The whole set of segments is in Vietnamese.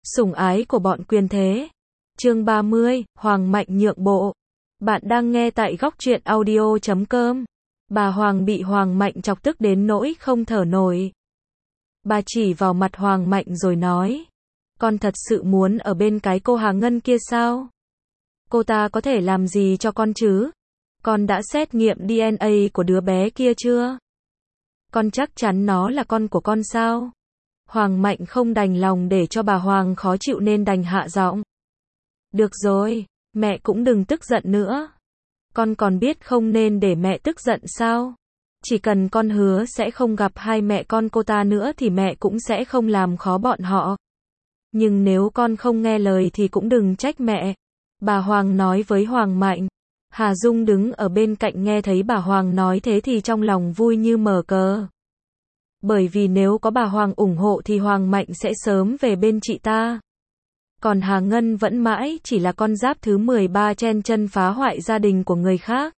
Sủng ái của bọn quyền thế. Chương 30, Hoàng Mạnh nhượng bộ. Bạn đang nghe tại góc truyện audio.com. Bà Hoàng bị Hoàng Mạnh chọc tức đến nỗi không thở nổi. Bà chỉ vào mặt Hoàng Mạnh rồi nói: con thật sự muốn ở bên cái cô Hà Ngân kia sao? Cô ta có thể làm gì cho con chứ? Con đã xét nghiệm DNA của đứa bé kia chưa? Con chắc chắn nó là con của con sao? Hoàng Mạnh không đành lòng để cho bà Hoàng khó chịu nên đành hạ giọng. Được rồi, mẹ cũng đừng tức giận nữa. Con còn biết không nên để mẹ tức giận sao? Chỉ cần con hứa sẽ không gặp hai mẹ con cô ta nữa thì mẹ cũng sẽ không làm khó bọn họ. Nhưng nếu con không nghe lời thì cũng đừng trách mẹ. Bà Hoàng nói với Hoàng Mạnh. Hà Dung đứng ở bên cạnh nghe thấy bà Hoàng nói thế thì trong lòng vui như mở cờ. Bởi vì nếu có bà Hoàng ủng hộ thì Hoàng Mạnh sẽ sớm về bên chị ta. Còn Hà Ngân vẫn mãi chỉ là con giáp thứ 13 chen chân phá hoại gia đình của người khác.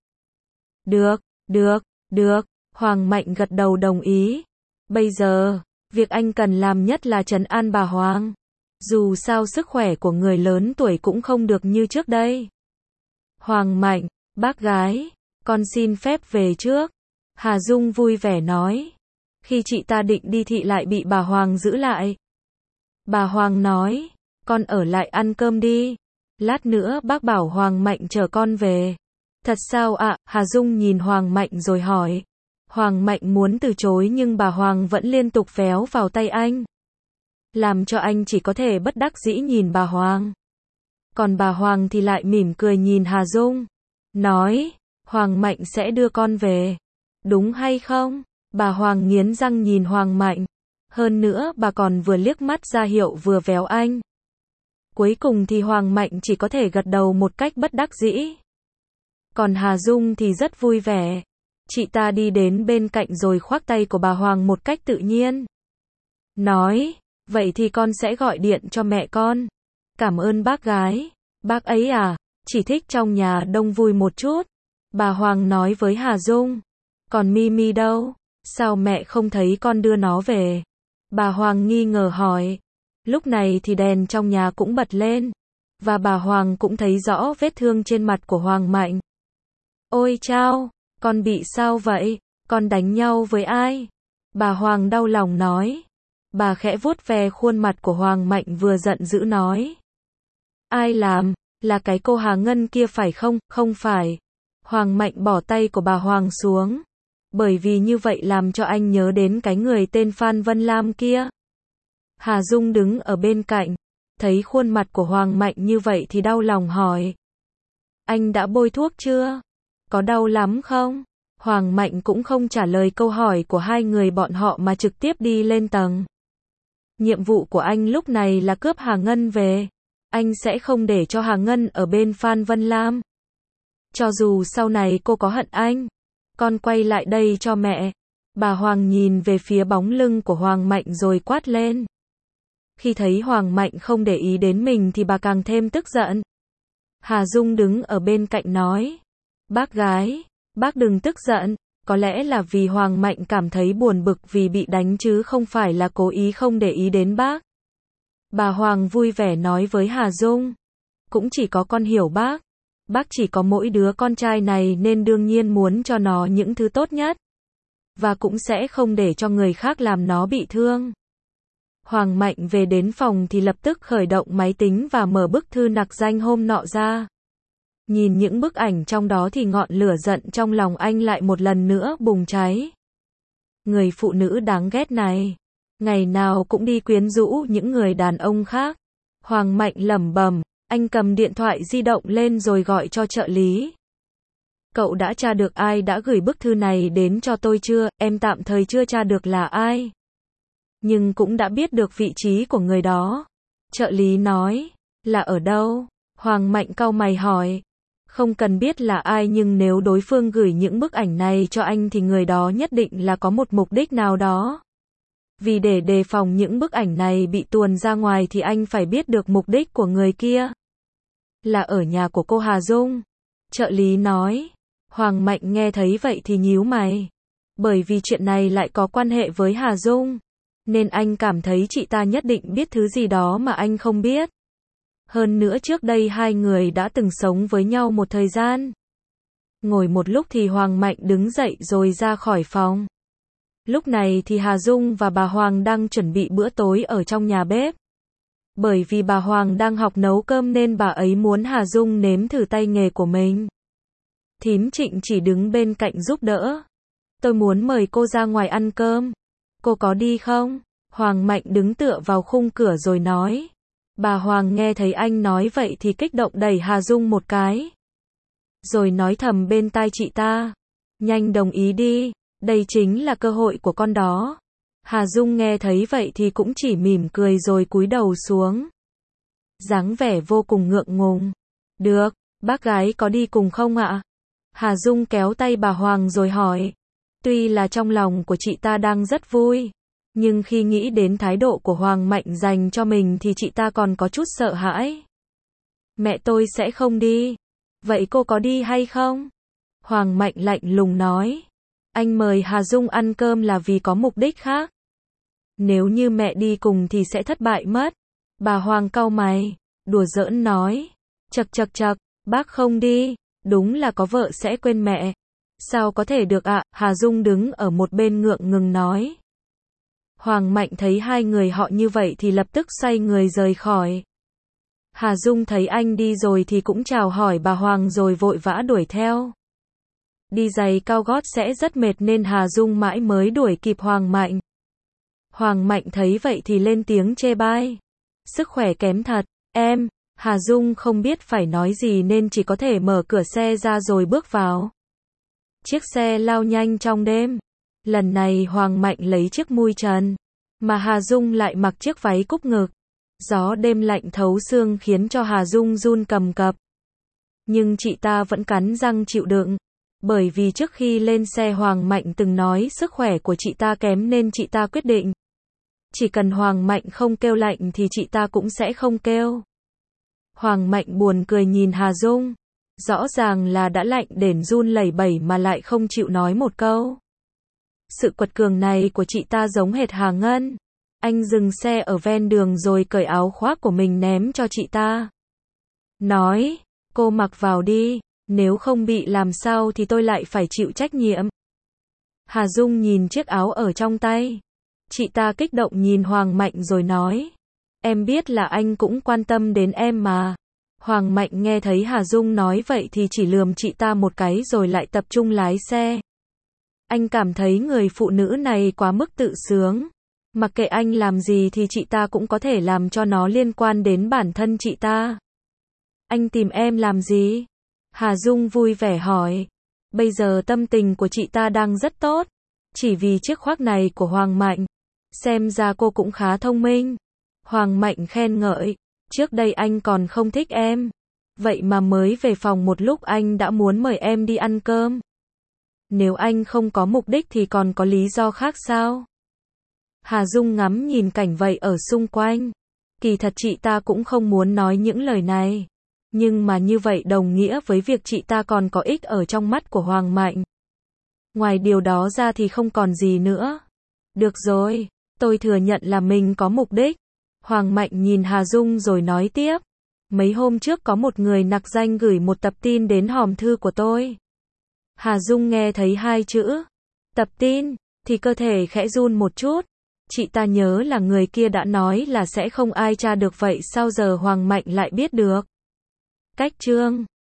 Được. Hoàng Mạnh gật đầu đồng ý. Bây giờ, việc anh cần làm nhất là trấn an bà Hoàng. Dù sao sức khỏe của người lớn tuổi cũng không được như trước đây. Hoàng Mạnh, bác gái, con xin phép về trước. Hà Dung vui vẻ nói. Khi chị ta định đi thị lại bị bà Hoàng giữ lại. Bà Hoàng nói, con ở lại ăn cơm đi. Lát nữa bác bảo Hoàng Mạnh chở con về. Thật sao ạ? Hà Dung nhìn Hoàng Mạnh rồi hỏi. Hoàng Mạnh muốn từ chối nhưng bà Hoàng vẫn liên tục véo vào tay anh. Làm cho anh chỉ có thể bất đắc dĩ nhìn bà Hoàng. Còn bà Hoàng thì lại mỉm cười nhìn Hà Dung. Nói, Hoàng Mạnh sẽ đưa con về. Đúng hay không? Bà Hoàng nghiến răng nhìn Hoàng Mạnh. Hơn nữa bà còn vừa liếc mắt ra hiệu vừa véo anh. Cuối cùng thì Hoàng Mạnh chỉ có thể gật đầu một cách bất đắc dĩ. Còn Hà Dung thì rất vui vẻ. Chị ta đi đến bên cạnh rồi khoác tay của bà Hoàng một cách tự nhiên. Nói, vậy thì con sẽ gọi điện cho mẹ con. Cảm ơn bác gái. Bác ấy à, chỉ thích trong nhà đông vui một chút. Bà Hoàng nói với Hà Dung. Còn Mimi đâu? Sao mẹ không thấy con đưa nó về? Bà Hoàng nghi ngờ hỏi. Lúc này thì đèn trong nhà cũng bật lên. Và bà Hoàng cũng thấy rõ vết thương trên mặt của Hoàng Mạnh. Ôi chao, con bị sao vậy? Con đánh nhau với ai? Bà Hoàng đau lòng nói. Bà khẽ vuốt ve khuôn mặt của Hoàng Mạnh vừa giận dữ nói. Ai làm? Là cái cô Hà Ngân kia phải không? Không phải. Hoàng Mạnh bỏ tay của bà Hoàng xuống. Bởi vì như vậy làm cho anh nhớ đến cái người tên Phan Vân Lam kia. Hà Dung đứng ở bên cạnh. Thấy khuôn mặt của Hoàng Mạnh như vậy thì đau lòng hỏi. Anh đã bôi thuốc chưa? Có đau lắm không? Hoàng Mạnh cũng không trả lời câu hỏi của hai người bọn họ mà trực tiếp đi lên tầng. Nhiệm vụ của anh lúc này là cướp Hà Ngân về. Anh sẽ không để cho Hà Ngân ở bên Phan Vân Lam. Cho dù sau này cô có hận anh. Con quay lại đây cho mẹ. Bà Hoàng nhìn về phía bóng lưng của Hoàng Mạnh rồi quát lên. Khi thấy Hoàng Mạnh không để ý đến mình thì bà càng thêm tức giận. Hà Dung đứng ở bên cạnh nói. Bác gái, bác đừng tức giận. Có lẽ là vì Hoàng Mạnh cảm thấy buồn bực vì bị đánh chứ không phải là cố ý không để ý đến bác. Bà Hoàng vui vẻ nói với Hà Dung. Cũng chỉ có con hiểu bác. Bác chỉ có mỗi đứa con trai này nên đương nhiên muốn cho nó những thứ tốt nhất. Và cũng sẽ không để cho người khác làm nó bị thương. Hoàng Mạnh về đến phòng thì lập tức khởi động máy tính và mở bức thư nặc danh hôm nọ ra. Nhìn những bức ảnh trong đó thì ngọn lửa giận trong lòng anh lại một lần nữa bùng cháy. Người phụ nữ đáng ghét này. Ngày nào cũng đi quyến rũ những người đàn ông khác. Hoàng Mạnh lẩm bẩm. Anh cầm điện thoại di động lên rồi gọi cho trợ lý. Cậu đã tra được ai đã gửi bức thư này đến cho tôi chưa? Em tạm thời chưa tra được là ai. Nhưng cũng đã biết được vị trí của người đó. Trợ lý nói. Là ở đâu? Hoàng Mạnh cau mày hỏi. Không cần biết là ai nhưng nếu đối phương gửi những bức ảnh này cho anh thì người đó nhất định là có một mục đích nào đó. Vì để đề phòng những bức ảnh này bị tuồn ra ngoài thì anh phải biết được mục đích của người kia. Là ở nhà của cô Hà Dung. Trợ lý nói. Hoàng Mạnh nghe thấy vậy thì nhíu mày. Bởi vì chuyện này lại có quan hệ với Hà Dung. nên anh cảm thấy chị ta nhất định biết thứ gì đó mà anh không biết. Hơn nữa trước đây hai người đã từng sống với nhau một thời gian. Ngồi một lúc thì Hoàng Mạnh đứng dậy rồi ra khỏi phòng. Lúc này thì Hà Dung và bà Hoàng đang chuẩn bị bữa tối ở trong nhà bếp. Bởi vì bà Hoàng đang học nấu cơm nên bà ấy muốn Hà Dung nếm thử tay nghề của mình. Thím Trịnh chỉ đứng bên cạnh giúp đỡ. Tôi muốn mời cô ra ngoài ăn cơm. Cô có đi không? Hoàng Mạnh đứng tựa vào khung cửa rồi nói. Bà Hoàng nghe thấy anh nói vậy thì kích động đẩy Hà Dung một cái. Rồi nói thầm bên tai chị ta. Nhanh đồng ý đi, đây chính là cơ hội của con đó. Hà Dung nghe thấy vậy thì cũng chỉ mỉm cười rồi cúi đầu xuống. Dáng vẻ vô cùng ngượng ngùng. Được, bác gái có đi cùng không ạ? Hà Dung kéo tay bà Hoàng rồi hỏi. Tuy là trong lòng của chị ta đang rất vui, nhưng khi nghĩ đến thái độ của Hoàng Mạnh dành cho mình thì chị ta còn có chút sợ hãi. Mẹ tôi sẽ không đi. Vậy cô có đi hay không? Hoàng Mạnh lạnh lùng nói. Anh mời Hà Dung ăn cơm là vì có mục đích khác. Nếu như mẹ đi cùng thì sẽ thất bại mất. Bà Hoàng cau mày, đùa giỡn nói. Chậc chậc chậc, bác không đi, đúng là có vợ sẽ quên mẹ. Sao có thể được ạ? Hà Dung đứng ở một bên ngượng ngùng nói. Hoàng Mạnh thấy hai người họ như vậy thì lập tức xoay người rời khỏi. Hà Dung thấy anh đi rồi thì cũng chào hỏi bà Hoàng rồi vội vã đuổi theo. Đi giày cao gót sẽ rất mệt nên Hà Dung mãi mới đuổi kịp Hoàng Mạnh. Hoàng Mạnh thấy vậy thì lên tiếng chê bai. Sức khỏe kém thật, em. Hà Dung không biết phải nói gì nên chỉ có thể mở cửa xe ra rồi bước vào. Chiếc xe lao nhanh trong đêm. Lần này Hoàng Mạnh lấy chiếc mui trần, mà Hà Dung lại mặc chiếc váy cúc ngực. Gió đêm lạnh thấu xương khiến cho Hà Dung run cầm cập. Nhưng chị ta vẫn cắn răng chịu đựng. Bởi vì trước khi lên xe Hoàng Mạnh từng nói sức khỏe của chị ta kém nên chị ta quyết định. Chỉ cần Hoàng Mạnh không kêu lạnh thì chị ta cũng sẽ không kêu. Hoàng Mạnh buồn cười nhìn Hà Dung. Rõ ràng là đã lạnh đến run lẩy bẩy mà lại không chịu nói một câu. Sự quật cường này của chị ta giống hệt Hà Ngân. Anh dừng xe ở ven đường rồi cởi áo khoác của mình ném cho chị ta. Nói, cô mặc vào đi, nếu không bị làm sao thì tôi lại phải chịu trách nhiệm. Hà Dung nhìn chiếc áo ở trong tay. Chị ta kích động nhìn Hoàng Mạnh rồi nói. Em biết là anh cũng quan tâm đến em mà. Hoàng Mạnh nghe thấy Hà Dung nói vậy thì chỉ lườm chị ta một cái rồi lại tập trung lái xe. Anh cảm thấy người phụ nữ này quá mức tự sướng. Mặc kệ anh làm gì thì chị ta cũng có thể làm cho nó liên quan đến bản thân chị ta. Anh tìm em làm gì? Hà Dung vui vẻ hỏi. Bây giờ tâm tình của chị ta đang rất tốt. Chỉ vì chiếc khoác này của Hoàng Mạnh. Xem ra cô cũng khá thông minh. Hoàng Mạnh khen ngợi. Trước đây anh còn không thích em. Vậy mà mới về phòng một lúc anh đã muốn mời em đi ăn cơm. Nếu anh không có mục đích thì còn có lý do khác sao? Hà Dung ngắm nhìn cảnh vậy ở xung quanh. Kỳ thật chị ta cũng không muốn nói những lời này. Nhưng mà như vậy đồng nghĩa với việc chị ta còn có ích ở trong mắt của Hoàng Mạnh. Ngoài điều đó ra thì không còn gì nữa. Được rồi, tôi thừa nhận là mình có mục đích. Hoàng Mạnh nhìn Hà Dung rồi nói tiếp. Mấy hôm trước có một người nặc danh gửi một tập tin đến hòm thư của tôi. Hà Dung nghe thấy hai chữ tập tin thì cơ thể khẽ run một chút. Chị ta nhớ là người kia đã nói là sẽ không ai tra được, vậy sao giờ Hoàng Mạnh lại biết được? Cách chương